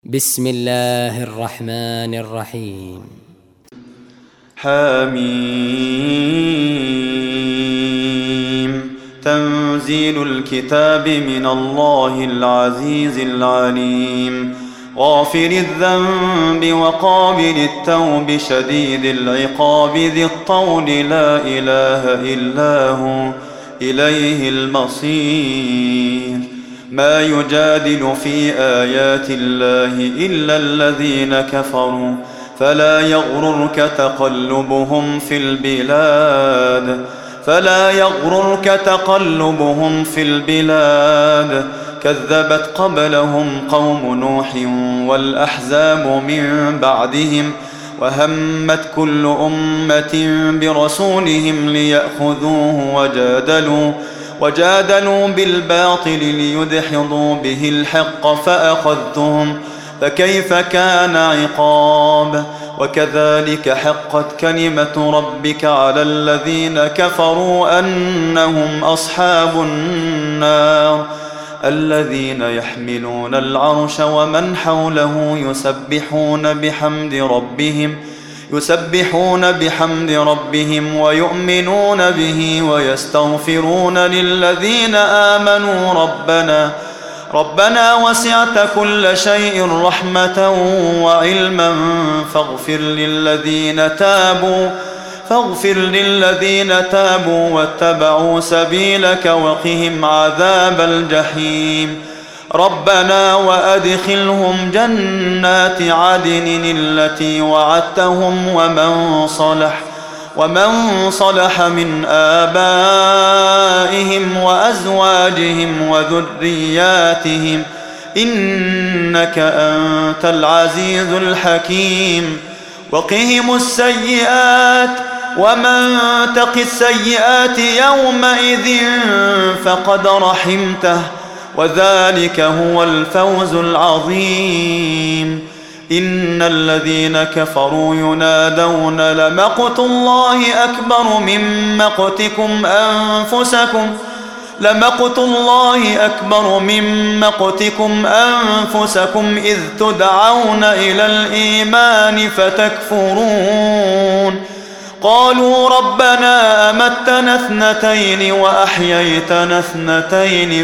بسم الله الرحمن الرحيم. حميم. تنزيل الكتاب من الله العزيز العليم، غافر الذنب وقابل التوب شديد العقاب ذي الطول لا إله إلا هو إليه المصير. ما يجادل في آيات الله إلا الذين كفروا فلا يغررك تقلبهم في البلاد. كذبت قبلهم قوم نوح والأحزاب من بعدهم، وهمت كل أمة برسولهم ليأخذوه وجادلوا بالباطل ليدحضوا به الحق فأخذتهم، فكيف كان عقاب. وكذلك حقت كلمة ربك على الذين كفروا أنهم أصحاب النار. الذين يحملون العرش ومن حوله يسبحون بحمد ربهم ويؤمنون به ويستغفرون للذين آمنوا ربنا وسعت كل شيء رحمة وعلما فاغفر للذين تابوا واتبعوا سبيلك وقهم عذاب الجحيم. ربنا وأدخلهم جنات عدن التي وعدتهم ومن صلح من آبائهم وأزواجهم وذرياتهم إنك أنت العزيز الحكيم. وقهم السيئات ومن تق السيئات يومئذ فقد رحمته وذلك هو الفوز العظيم. إن الذين كفروا ينادون لمقت الله أكبر من مقتكم أنفسكم إذ تدعون إلى الإيمان فتكفرون. قالوا ربنا أمتنا اثنتين وأحييتنا اثنتين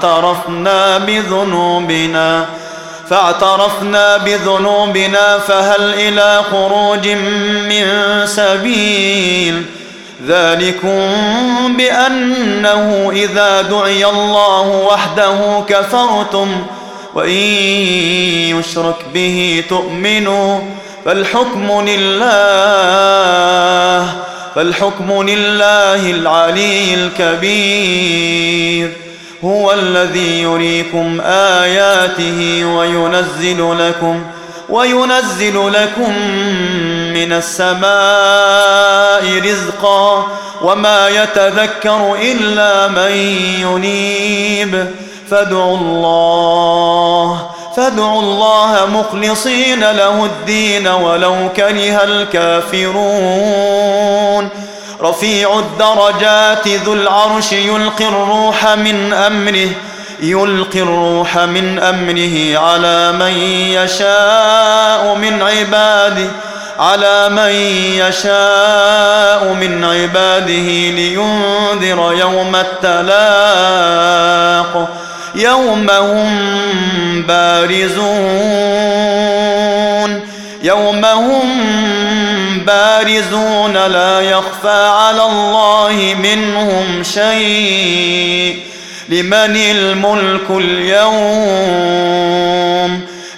فاعترفنا بذنوبنا فهل إلى خروج من سبيل. ذلكم بأنه إذا دعي الله وحده كفرتم وإن يشرك به تؤمنوا فالحكم لله العلي الكبير. هو الذي يريكم آياته وينزل لكم من السماء رزقا وما يتذكر إلا من ينيب. فادعوا الله مخلصين له الدين ولو كره الكافرون. رفيع الدرجات ذو العرش يلقي الروح من أمره على من يشاء من عباده لينذر يوم التلاق. يوم هم بارزون لا يخفى على الله منهم شيء. لمن الملك اليوم؟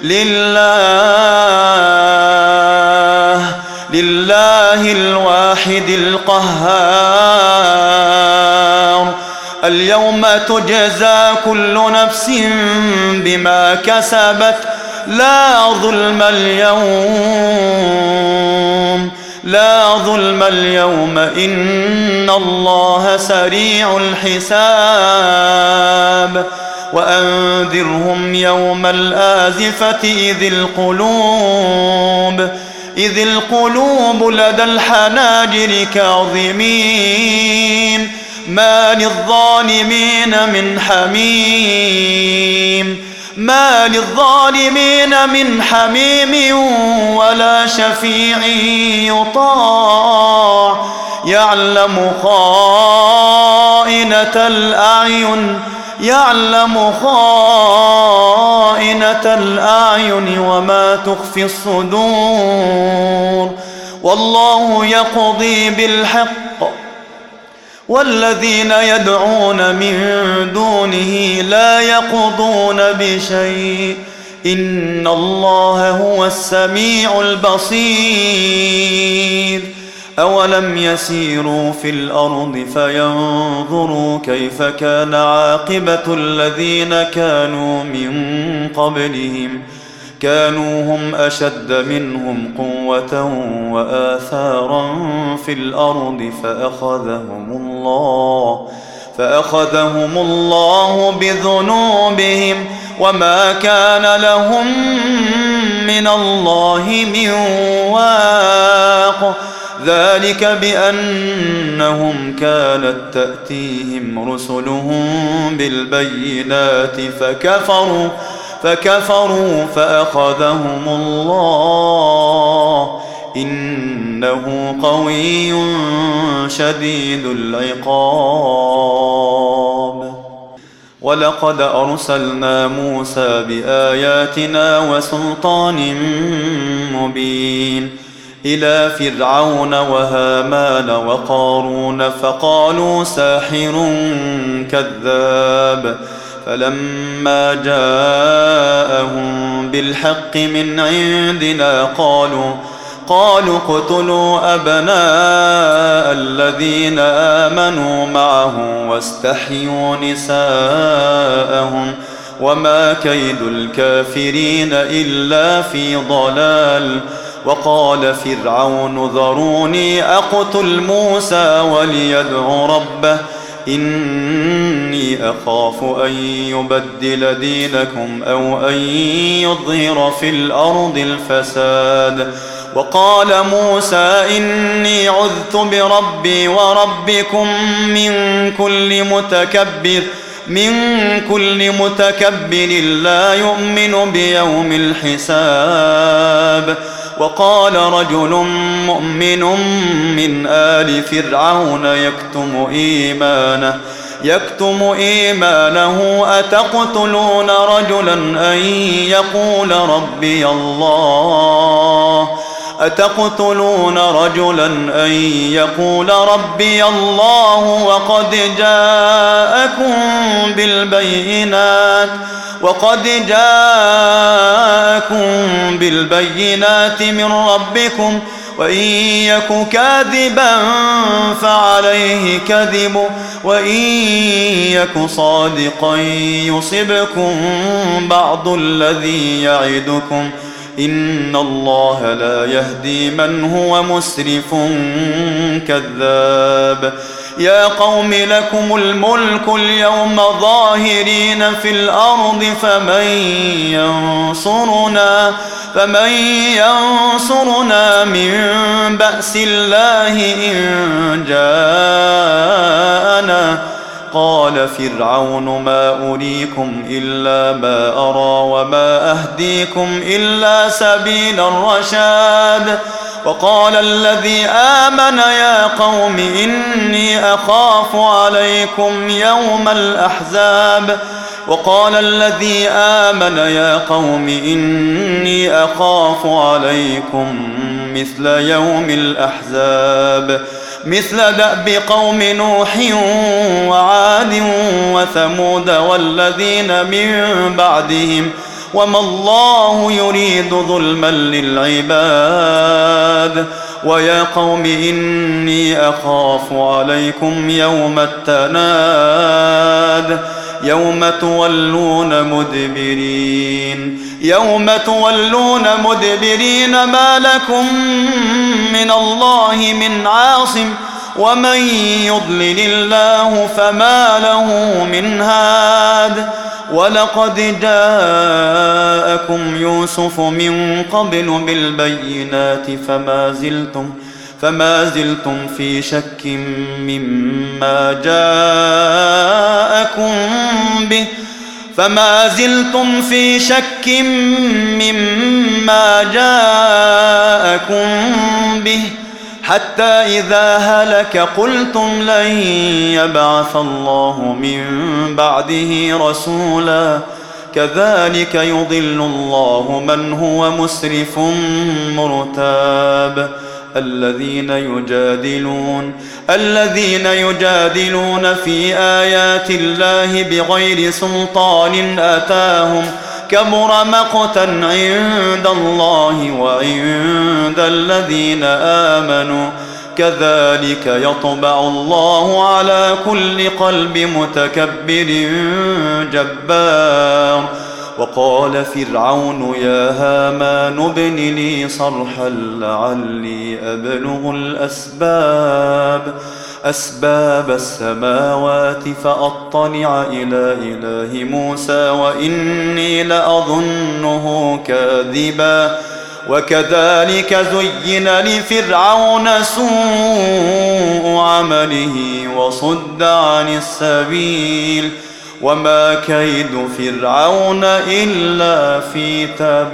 لله الواحد القهار. اليوم تجزى كل نفس بما كسبت لا ظلم اليوم إن الله سريع الحساب. وأنذرهم يوم الآزفة إذ القلوب لدى الحناجر كاظمين ما للظالمين من حميم. ما للظالمين من حميم ولا شفيع يطاع يعلم خائنة الأعين وما تخفي الصدور والله يقضي بالحق والذين يدعون من دونه لا يقضون بشيء إن الله هو السميع البصير أولم يسيروا في الأرض فينظروا كيف كان عاقبة الذين كانوا من قبلهم كانوا هم أشد منهم قوة وآثارا في الأرض فأخذهم الله بذنوبهم وما كان لهم من الله من واق ذلك بأنهم كانت تأتيهم رسلهم بالبينات فكفروا فأخذهم الله إنه قوي شديد العقاب ولقد أرسلنا موسى بآياتنا وسلطان مبين إلى فرعون وهامان وقارون فقالوا ساحر كذاب فلما جاءهم بالحق من عندنا قالوا اقتلوا أبناء الذين آمنوا معه واستحيوا نساءهم وما كيد الكافرين إلا في ضلال وقال فرعون ذروني أقتل موسى وليدع ربه إني أخاف أن يبدل دينكم أو أن يظهر في الأرض الفساد وقال موسى إني عذت بربي وربكم من كل متكبر لا يؤمن بيوم الحساب وقال رجل مؤمن من آل فرعون يكتم إيمانه أتقتلون رجلا أن يقول ربي الله وقد جاءكم بالبينات من ربكم وإن يك كاذبا فعليه كذبه وإن يك صادقا يصبكم بعض الذي يعدكم إن الله لا يهدي من هو مسرف كذاب يا قوم لكم الملك اليوم ظاهرين في الأرض فمن ينصرنا من بأس الله إن جاءنا قال فرعون ما أريكم إلا ما أرى وما أهديكم إلا سبيل الرشاد وقال الذي آمن يا قوم إني أخاف عليكم يوم الأحزاب مثل يوم الأحزاب مثل دأب قوم نوح وعاد وثمود والذين من بعدهم وما الله يريد ظلما للعباد ويا قوم إني أخاف عليكم يوم التناد يوم تولون مدبرين ما لكم من الله من عاصم ومن يضلل الله فما له من هاد ولقد جاءكم يوسف من قبل بالبينات فما زلتم في شك مما جاءكم به فما زلتم في شك مما جاءكم به حتى إذا هلك قلتم لن يبعث الله من بعده رسولا كذلك يضل الله من هو مسرف مرتاب الذين يجادلون في آيات الله بغير سلطان أتاهم كبر مقتا عند الله وعند الذين آمنوا كذلك يطبع الله على كل قلب متكبر جبار. وقال فرعون يا هامان ابن لي صرحا لعلي أبلغ أسباب السماوات فأطلع إلى إله موسى وإني لأظنه كاذبا. وكذلك زين لفرعون سوء عمله وصد عن السبيل وما كيد فرعون إلا في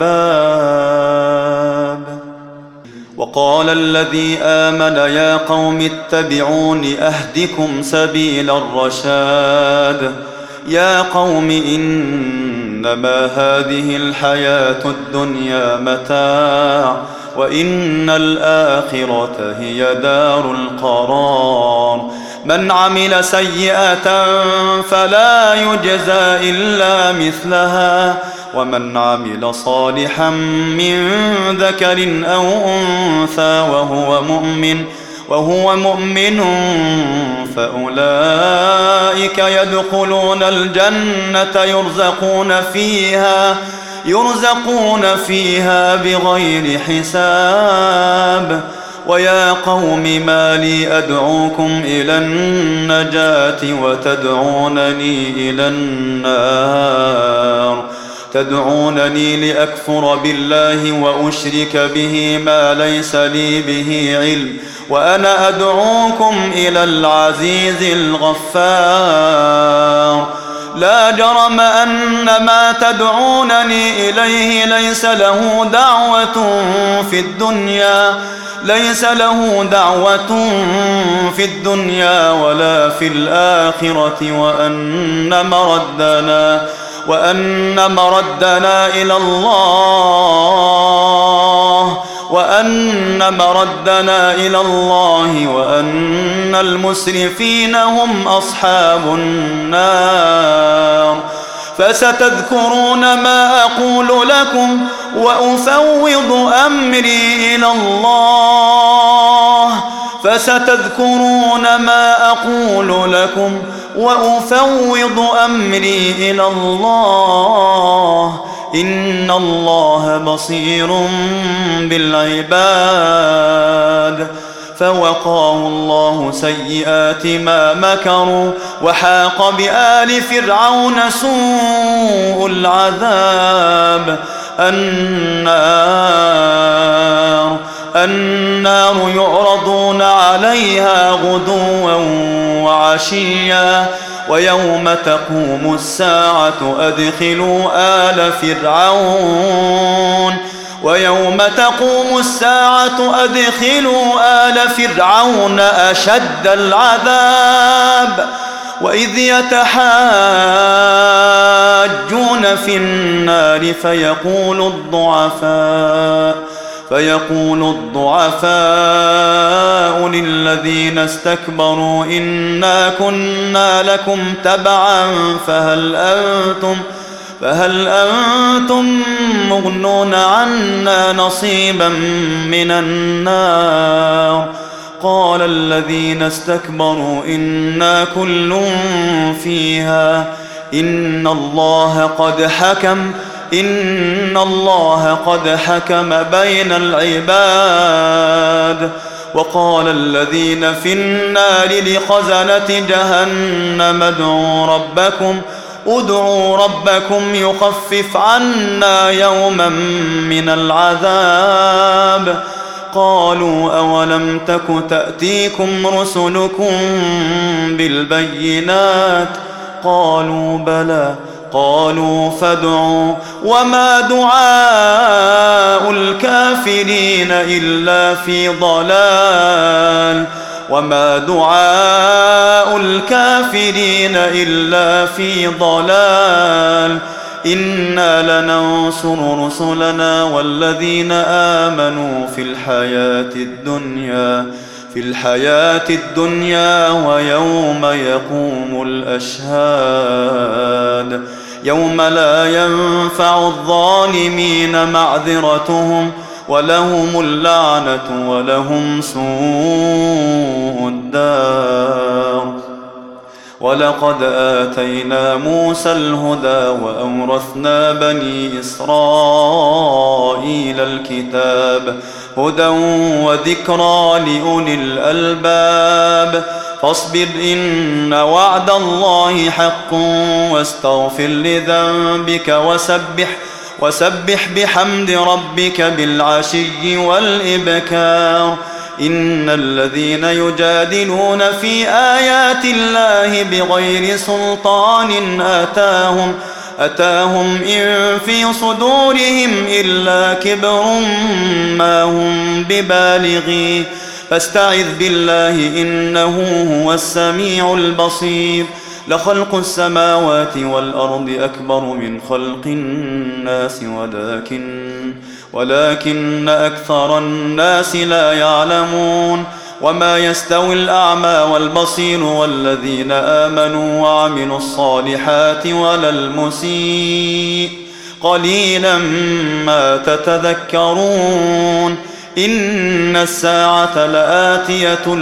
تباب. وقال الذي آمن يا قوم اتبعون أهدكم سبيل الرشاد. يا قوم إنما هذه الحياة الدنيا متاع وإن الآخرة هي دار القرار. من عمل سيئة فلا يجزى إلا مثلها ومن عمل صالحا من ذكر أو أنثى وهو مؤمن فأولئك يدخلون الجنة يرزقون فيها بغير حساب. ويا قوم ما لي أدعوكم إلى النجاة وتدعونني إلى النار. تدعونني لأكفر بالله وأشرك به ما ليس لي به علم وأنا أدعوكم إلى العزيز الغفار. لا جرم أن ما تدعونني إليه ليس له دعوة في الدنيا ولا في الآخرة وأن مردنا إلى الله وأن المسرفين هم أصحاب النار. فستذكرون ما أقول لكم وأفوض أمري إلى الله إن الله بصير بالعباد. فوقاه الله سيئات ما مكروا وحاق بآل فرعون سوء العذاب. النار يعرضون عليها غدوا وعشيا ويوم تقوم الساعة أدخلوا آل فرعون أشد العذاب. وإذ يتحاجون في النار فيقول الضعفاء للذين استكبروا إنا كنا لكم تبعا فهل أنتم مغنون عنا نصيبا من النار. قال الذين استكبروا إنا كل فيها إن الله قد حكم بين العباد. وقال الذين في النار لخزنة جهنم ادعوا ربكم يخفف عنا يوما من العذاب. قالوا أولم تك تأتيكم رسلكم بالبينات قالوا بلى قالوا فادعوا وما دعاء الكافرين إلا في ضلال وما دعاء الكافرين إلا في ضلال إنا لننصر رسلنا والذين آمنوا في الحياة الدنيا ويوم يقوم الأشهاد يوم لا ينفع الظالمين معذرتهم ولهم اللعنة ولهم سوء الدار. ولقد آتينا موسى الهدى وأورثنا بني إسرائيل الكتاب هدى وذكرى لأولي الألباب. فاصبر إن وعد الله حق واستغفر لذنبك وسبح بحمد ربك بالعشي والإبكار. إن الذين يجادلون في آيات الله بغير سلطان أتاهم إن في صدورهم إلا كبر ما هم ببالغيه فاستعذ بالله إنه هو السميع البصير. لخلق السماوات والأرض أكبر من خلق الناس ولكن أكثر الناس لا يعلمون. وما يستوي الأعمى والبصير والذين آمنوا وعملوا الصالحات ولا المسيء قليلا ما تتذكرون. إن الساعة لآتية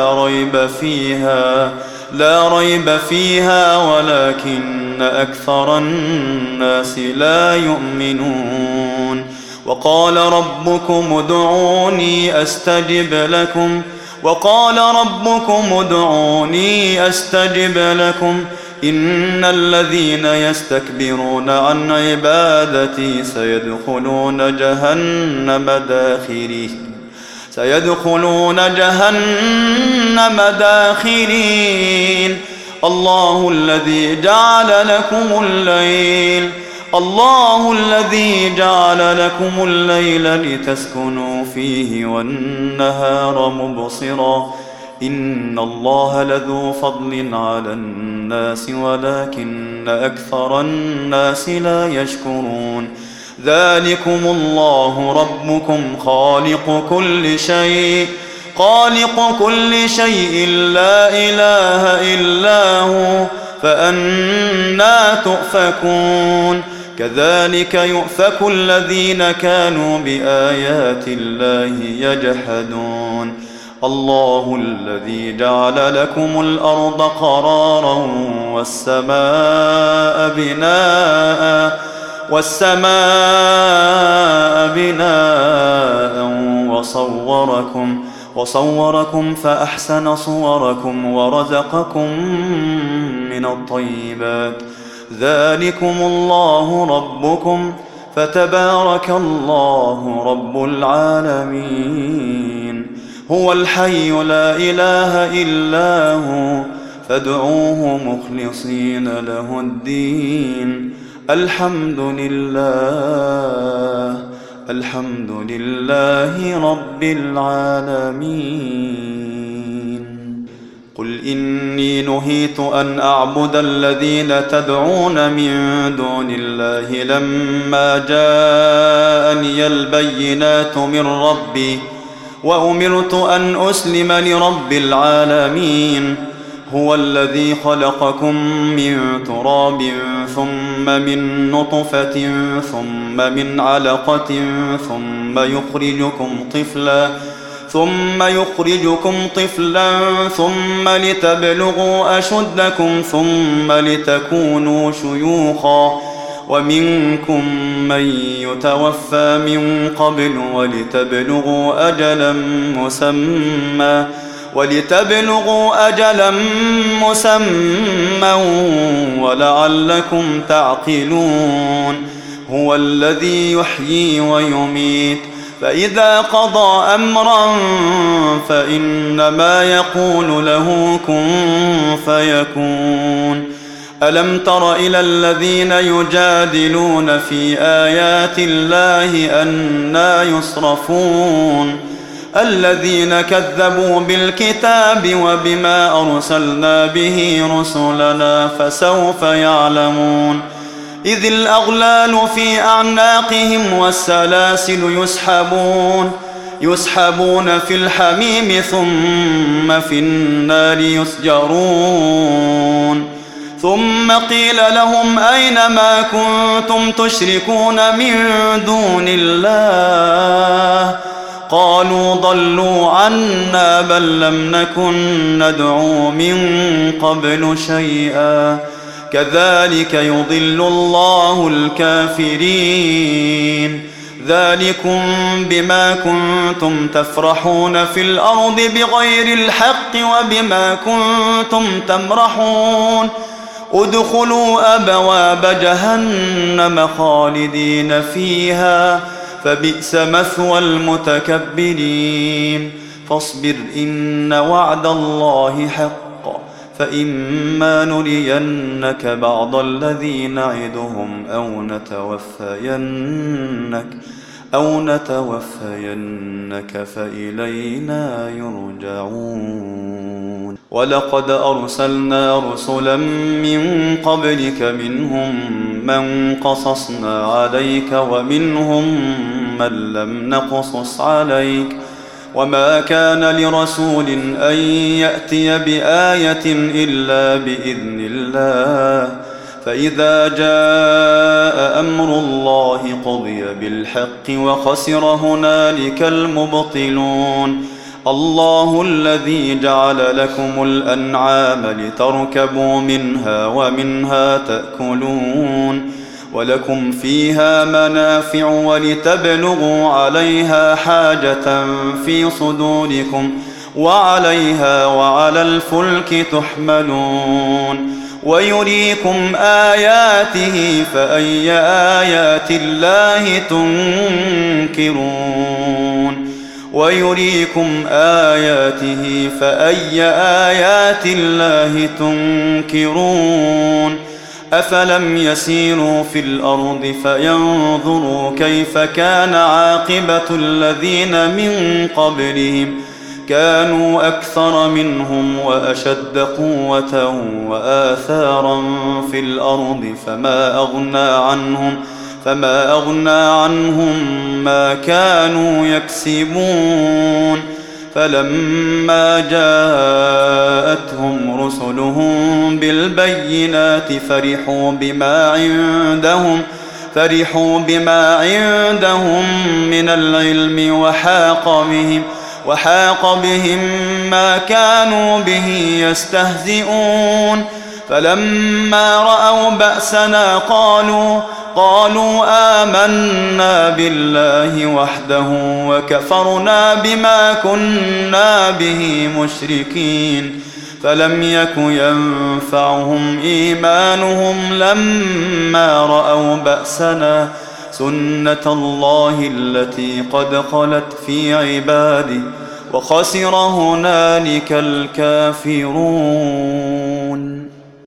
لا ريب فيها ولكن أكثر الناس لا يؤمنون. وقال ربكم ادعوني أستجب لكم إن الذين يستكبرون عن عبادتي سيدخلون جهنم داخرين. الله الذي جعل لكم الليل لتسكنوا فيه والنهار مبصرا إن الله لذو فضل على الناس ولكن أكثر الناس لا يشكرون. ذلكم الله ربكم خالق كل شيء لا إله إلا هو فأنى تؤفكون. كذلك يؤفك الذين كانوا بآيات الله يجحدون. الله الذي جعل لكم الأرض قرارا والسماء بناء وصوركم فأحسن صوركم ورزقكم من الطيبات. ذلكم الله ربكم فتبارك الله رب العالمين. هو الحي لا إله إلا هو فادعوه مخلصين له الدين. الحمد لله رب العالمين. قل إني نهيت أن أعبد الذين تدعون من دون الله لما جاءني البينات من ربي وأمرت أن أسلم لرب العالمين. هو الذي خلقكم من تراب ثم من نطفة ثم من علقة ثم يخرجكم طفلا ثم لتبلغوا أشدكم ثم لتكونوا شيوخا ومنكم من يتوفى من قبل ولتبلغوا أجلا مسمى ولعلكم تعقلون. هو الذي يحيي ويميت فإذا قضى أمرا فإنما يقول له كن فيكون. ألم تر إلى الذين يجادلون في آيات الله أنى يصرفون الذين كذبوا بالكتاب وبما أرسلنا به رسلنا فسوف يعلمون إذ الأغلال في أعناقهم والسلاسل يسحبون في الحميم ثم في النار يسجرون ثم قيل لهم أين ما كنتم تشركون من دون الله قالوا ضلوا عنا بل لم نكن ندعو من قبل شيئا كذلك يضل الله الكافرين ذلكم بما كنتم تفرحون في الأرض بغير الحق وبما كنتم تمرحون ادخلوا أبواب جهنم خالدين فيها فبئس مثوى المتكبرين فاصبر إن وعد الله حق فإما نرينك بعض الذي نعدهم أو نتوفينك فإلينا يرجعون ولقد أرسلنا رسلا من قبلك منهم من قصصنا عليك ومنهم من لم نقصص عليك وما كان لرسول أن يأتي بآية إلا بإذن الله فإذا جاء أمر الله قضي بالحق وخسر هنالك المبطلون الله الذي جعل لكم الأنعام لتركبوا منها ومنها تأكلون ولكم فيها منافع ولتبلغوا عليها حاجة في صدوركم وعليها وعلى الفلك تحملون ويريكم آياته فأي آيات الله تنكرون أفلم يسيروا في الأرض فينظروا كيف كان عاقبة الذين من قبلهم كانوا أكثر منهم وأشد قوة وآثارا في الأرض فما أغنى عنهم ما كانوا يكسبون فلما جاءتهم رسلهم بالبينات فرحوا بما عندهم من العلم وحاق بهم ما كانوا به يستهزئون فلما رأوا بأسنا قالوا آمنا بالله وحده وكفرنا بما كنا به مشركين فلم يك ينفعهم إيمانهم لما رأوا بأسنا سنة الله التي قد خلت في عباده وخسر هنالك الكافرون.